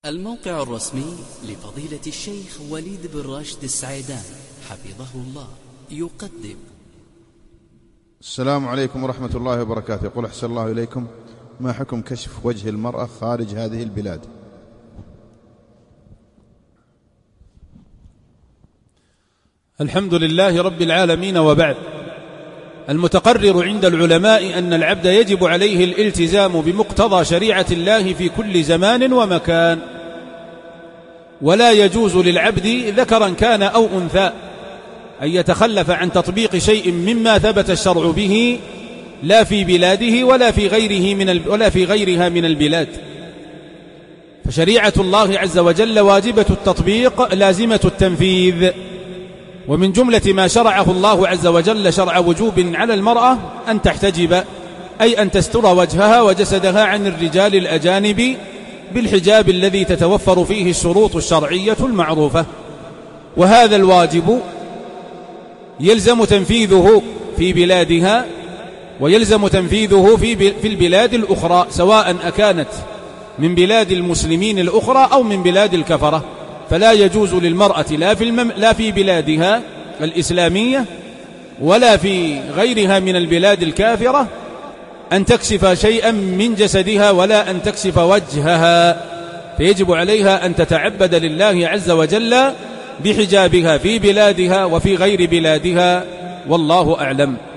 الموقع الرسمي لفضيلة الشيخ وليد بن راشد السعيدان حفظه الله يقدم. السلام عليكم ورحمة الله وبركاته. يقول أحسن الله إليكم، ما حكم كشف وجه المرأة خارج هذه البلاد؟ الحمد لله رب العالمين، وبعد. المتقرر عند العلماء أن العبد يجب عليه الالتزام بمقتضى شريعة الله في كل زمان ومكان، ولا يجوز للعبد ذكرا كان أو أنثى أن يتخلف عن تطبيق شيء مما ثبت الشرع به، لا في بلاده ولا في غيرها من البلاد. فشريعة الله عز وجل واجبة التطبيق لازمة التنفيذ، ومن جملة ما شرعه الله عز وجل شرع وجوب على المرأة أن تحتجب، أي أن تستر وجهها وجسدها عن الرجال الأجانب بالحجاب الذي تتوفر فيه الشروط الشرعية المعروفة. وهذا الواجب يلزم تنفيذه في بلادها ويلزم تنفيذه في البلاد الأخرى، سواء أكانت من بلاد المسلمين الأخرى أو من بلاد الكفرة. فلا يجوز للمرأة لا في بلادها الإسلامية ولا في غيرها من البلاد الكافرة أن تكشف شيئا من جسدها ولا أن تكشف وجهها، فيجب عليها أن تتعبد لله عز وجل بحجابها في بلادها وفي غير بلادها، والله أعلم.